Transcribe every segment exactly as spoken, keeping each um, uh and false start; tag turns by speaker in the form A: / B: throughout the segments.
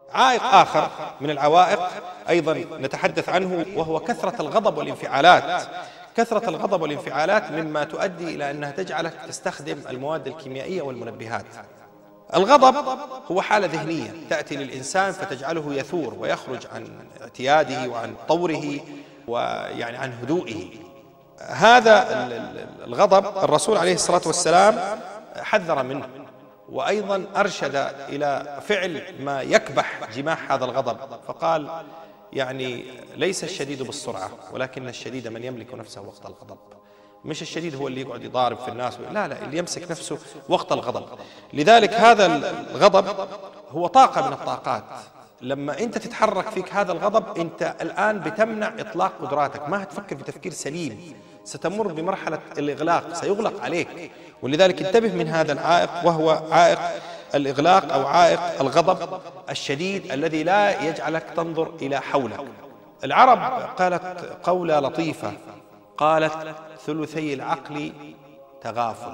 A: عائق آخر من العوائق أيضا نتحدث عنه، وهو كثرة الغضب والانفعالات. كثرة الغضب والانفعالات مما تؤدي إلى أنها تجعلك تستخدم المواد الكيميائية والمنبهات. الغضب هو حالة ذهنية تأتي للإنسان فتجعله يثور ويخرج عن اعتياده وعن طوره ويعني عن هدوئه. هذا الغضب الرسول عليه الصلاة والسلام حذر منه، وأيضا أرشد إلى فعل ما يكبح جماح هذا الغضب، فقال يعني ليس الشديد بالسرعة ولكن الشديد من يملك نفسه وقت الغضب. مش الشديد هو اللي يقعد يضارب في الناس، لا لا، اللي يمسك نفسه وقت الغضب. لذلك هذا الغضب هو طاقة من الطاقات. لما أنت تتحرك فيك هذا الغضب أنت الآن بتمنع إطلاق قدراتك، ما هتفكر بتفكير سليم، ستمر بمرحلة الإغلاق، سيغلق عليك. ولذلك انتبه من هذا العائق، وهو عائق الإغلاق أو عائق الغضب الشديد الذي لا يجعلك تنظر إلى حولك. العرب قالت قولة لطيفة، قالت ثلثي العقل تغافل.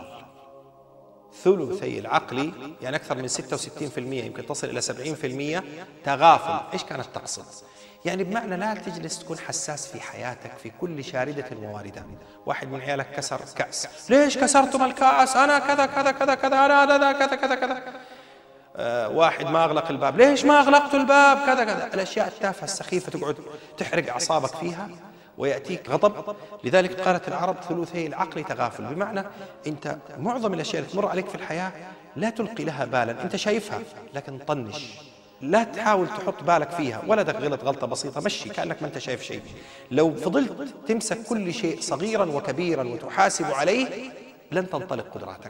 A: ثلثي العقل يعني أكثر من ستة وستين بالمئة، يمكن تصل إلى سبعين بالمئة تغافل. إيش كانت تقصد؟ يعني بمعنى لا تجلس تكون حساس في حياتك في كل شاردة وواردة. واحد من عيالك كسر كأس، ليش كسرتم الكأس؟ أنا كذا كذا كذا كذا، أنا هذا كذا كذا كذا. آه واحد ما أغلق الباب، ليش ما أغلقت الباب؟ كذا كذا. الأشياء التافهة السخيفة تقعد تحرق أعصابك فيها ويأتيك غضب. لذلك قالت العرب ثلثي العقل تغافل، بمعنى أنت معظم الأشياء اللي تمر عليك في الحياة لا تلقي لها بالا، أنت شايفها لكن طنش، لا تحاول تحط بالك فيها. ولدك غلط غلطة بسيطة، مشي كأنك ما أنت شايف شيء. لو فضلت تمسك كل شيء صغيرا وكبيرا وتحاسب عليه لن تنطلق قدراتك،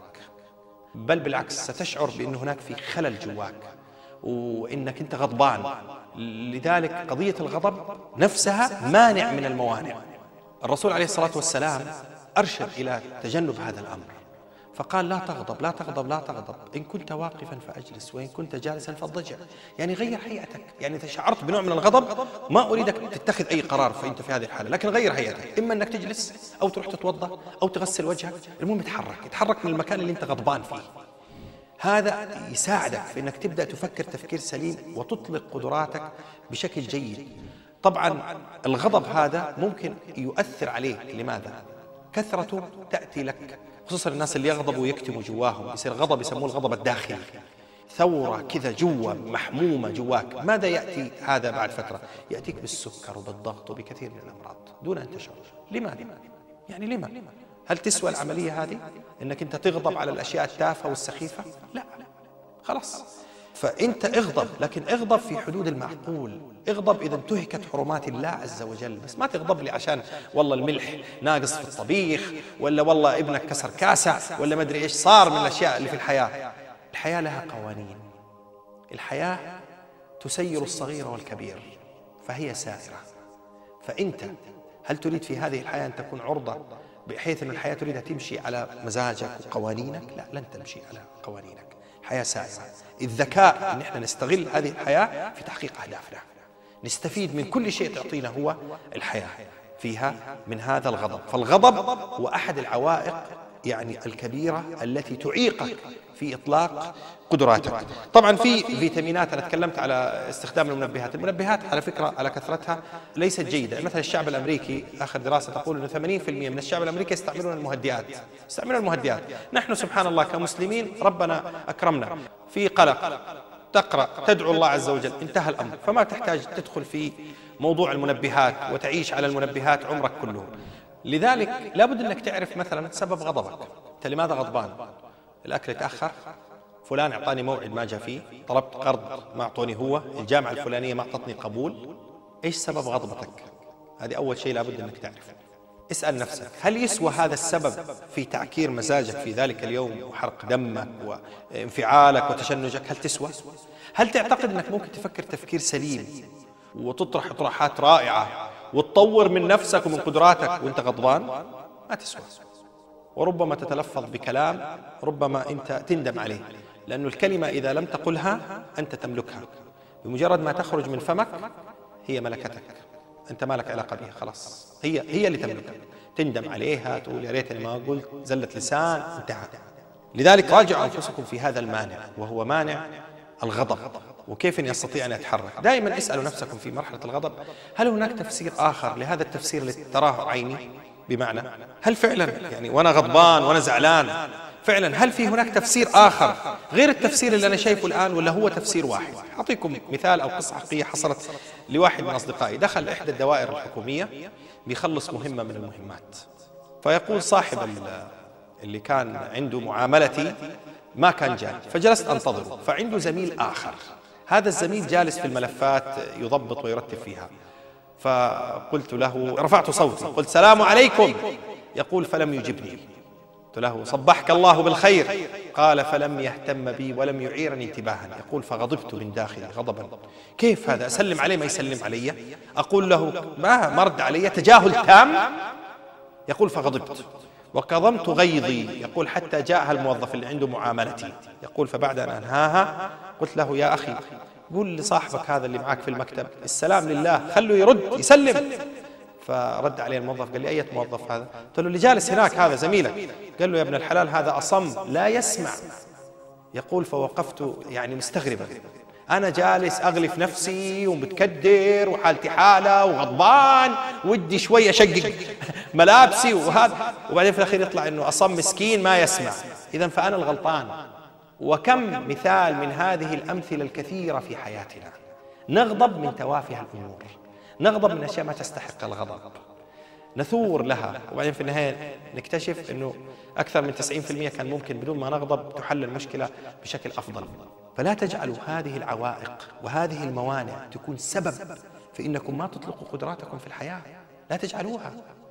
A: بل بالعكس ستشعر بأن هناك في خلل جواك وإنك أنت غضبان. لذلك قضية الغضب نفسها مانع من الموانع. الرسول عليه الصلاة والسلام أرشد إلى تجنب هذا الأمر، فقال لا تغضب لا تغضب لا تغضب، إن كنت واقفا فأجلس وإن كنت جالسا فاضطجع. يعني غير هيئتك. يعني إذا شعرت بنوع من الغضب ما أريدك تتخذ أي قرار فأنت في هذه الحالة، لكن غير هيئتك، إما أنك تجلس أو تروح تتوضأ أو تغسل وجهك، المهم تحرك تحرك من المكان اللي أنت غضبان فيه. هذا يساعدك في أنك تبدأ تفكر تفكير سليم وتطلق قدراتك بشكل جيد. طبعا الغضب هذا ممكن يؤثر عليك. لماذا؟ كثرته تأتي لك، خصوصا الناس اللي يغضبوا ويكتموا جواهم، يصير غضب يسموه الغضب الداخلي، ثورة كذا جوا محمومة جواك. ماذا يأتي هذا بعد فترة؟ يأتيك بالسكر وبالضغط وبكثير من الأمراض دون أن تشعر. لماذا؟ يعني لما؟ هل تسوى العملية هذه أنك أنت تغضب على الأشياء التافهة والسخيفة؟ لا، خلاص. فأنت اغضب، لكن اغضب في حدود المعقول. اغضب إذا انتهكت حرمات الله عز وجل، بس ما تغضب لي عشان والله الملح ناقص في الطبيخ، ولا والله ابنك كسر كاسة، ولا ما أدري إيش صار من الأشياء اللي في الحياة. الحياة لها قوانين، الحياة تسير الصغير والكبير فهي سائرة. فأنت هل تريد في هذه الحياة أن تكون عرضة بحيث أن الحياة تريدها تمشي على مزاجك وقوانينك؟ لا، لن تمشي على قوانينك. حياة سائرة. الذكاء أن احنا نستغل هذه الحياة في تحقيق أهدافنا، نستفيد من كل شيء تعطينا هو الحياة فيها من هذا الغضب. فالغضب هو أحد العوائق يعني الكبيرة التي تعيقك في إطلاق قدراتك. طبعا في فيتامينات، أنا تكلمت على استخدام المنبهات. المنبهات على فكرة على كثرتها ليست جيدة. مثلا الشعب الأمريكي آخر دراسة تقول أنه ثمانين بالمئة من الشعب الأمريكي يستعملون المهدئات يستعملون المهدئات. نحن سبحان الله كمسلمين ربنا أكرمنا في قلق، تقرأ تدعو الله عز وجل، انتهى الأمر. فما تحتاج تدخل في موضوع المنبهات وتعيش على المنبهات عمرك كله. لذلك لابد أنك تعرف مثلا سبب غضبك. أنت لماذا غضبان؟ الأكل يتأخر، فلان أعطاني موعد ما جاء فيه، طلبت قرض ما أعطوني هو، الجامعة الفلانية ما أعطتني قبول. إيش سبب غضبتك؟ هذه أول شيء لابد أنك تعرف. اسأل نفسك، هل يسوى هذا السبب في تعكير مزاجك في ذلك اليوم وحرق دمك وانفعالك وتشنجك؟ هل تسوى؟ هل تعتقد أنك ممكن تفكر تفكير سليم وتطرح اطروحات رائعة وتطور من نفسك ومن قدراتك وانت غضبان؟ ما تسوى. وربما تتلفظ بكلام ربما أنت تندم عليه، لأن الكلمة إذا لم تقلها أنت تملكها. بمجرد ما تخرج من فمك هي ملكتك، أنت ما لك علاقة بها، خلاص هي هي اللي تملكك. تندم عليها، تقول يا ريتني ما قلت، زلة لسان، انتهى. لذلك راجعوا أنفسكم في هذا المانع، وهو مانع الغضب. وكيف أن يستطيع أن يتحرك. دائما اسألوا نفسكم في مرحلة الغضب، هل هناك تفسير آخر لهذا التفسير الذي تراه عيني؟ بمعنى هل فعلا يعني وأنا غضبان وأنا زعلان فعلا هل في هناك تفسير آخر غير التفسير اللي أنا شايفه الآن، ولا هو تفسير واحد؟ أعطيكم مثال أو قصة حقيقية حصلت لواحد من أصدقائي. دخل إحدى الدوائر الحكومية بيخلص مهمة من المهمات، فيقول صاحب اللي كان عنده معاملتي ما كان جاي، فجلست أنتظره، فعنده زميل آخر، هذا الزميل جالس في الملفات يضبط ويرتب فيها، فقلت له، رفعت صوتي قلت سلام عليكم، يقول فلم يجبني. قلت له صبحك الله بالخير، قال فلم يهتم بي ولم يعيرني انتباها. يقول فغضبت من داخلي غضبا، كيف هذا؟ أسلم عليه ما يسلم علي، أقول له ما مرد علي، تجاهل تام. يقول فغضبت وكظمت غيظي، يقول حتى جاء الموظف اللي عنده معاملتي، يقول فبعد أن أنهاها قلت له يا أخي قول لصاحبك هذا اللي معك في المكتب السلام لله، خلوا يرد يسلم. فرد عليه الموظف قال لي أية موظف هذا؟ قلت له اللي جالس هناك هذا زميلك. قال له يا ابن الحلال هذا أصم لا يسمع. يقول فوقفت يعني مستغربا، أنا جالس أغلف نفسي ومتكدر وحالتي حالة وغضبان ودي شوية أشقق ملابسي وهذا، وبعدين في الأخير يطلع أنه أصم مسكين ما يسمع. إذن فأنا الغلطان. وكم مثال من هذه الأمثلة الكثيرة في حياتنا، نغضب من توافه الأمور، نغضب من أشياء ما تستحق الغضب، نثور لها، وبعدين في النهاية نكتشف أنه أكثر من تسعين بالمئة كان ممكن بدون ما نغضب تحل المشكلة بشكل أفضل. فلا تجعلوا هذه العوائق وهذه الموانع تكون سبب في أنكم ما تطلقوا قدراتكم في الحياة، لا تجعلوها.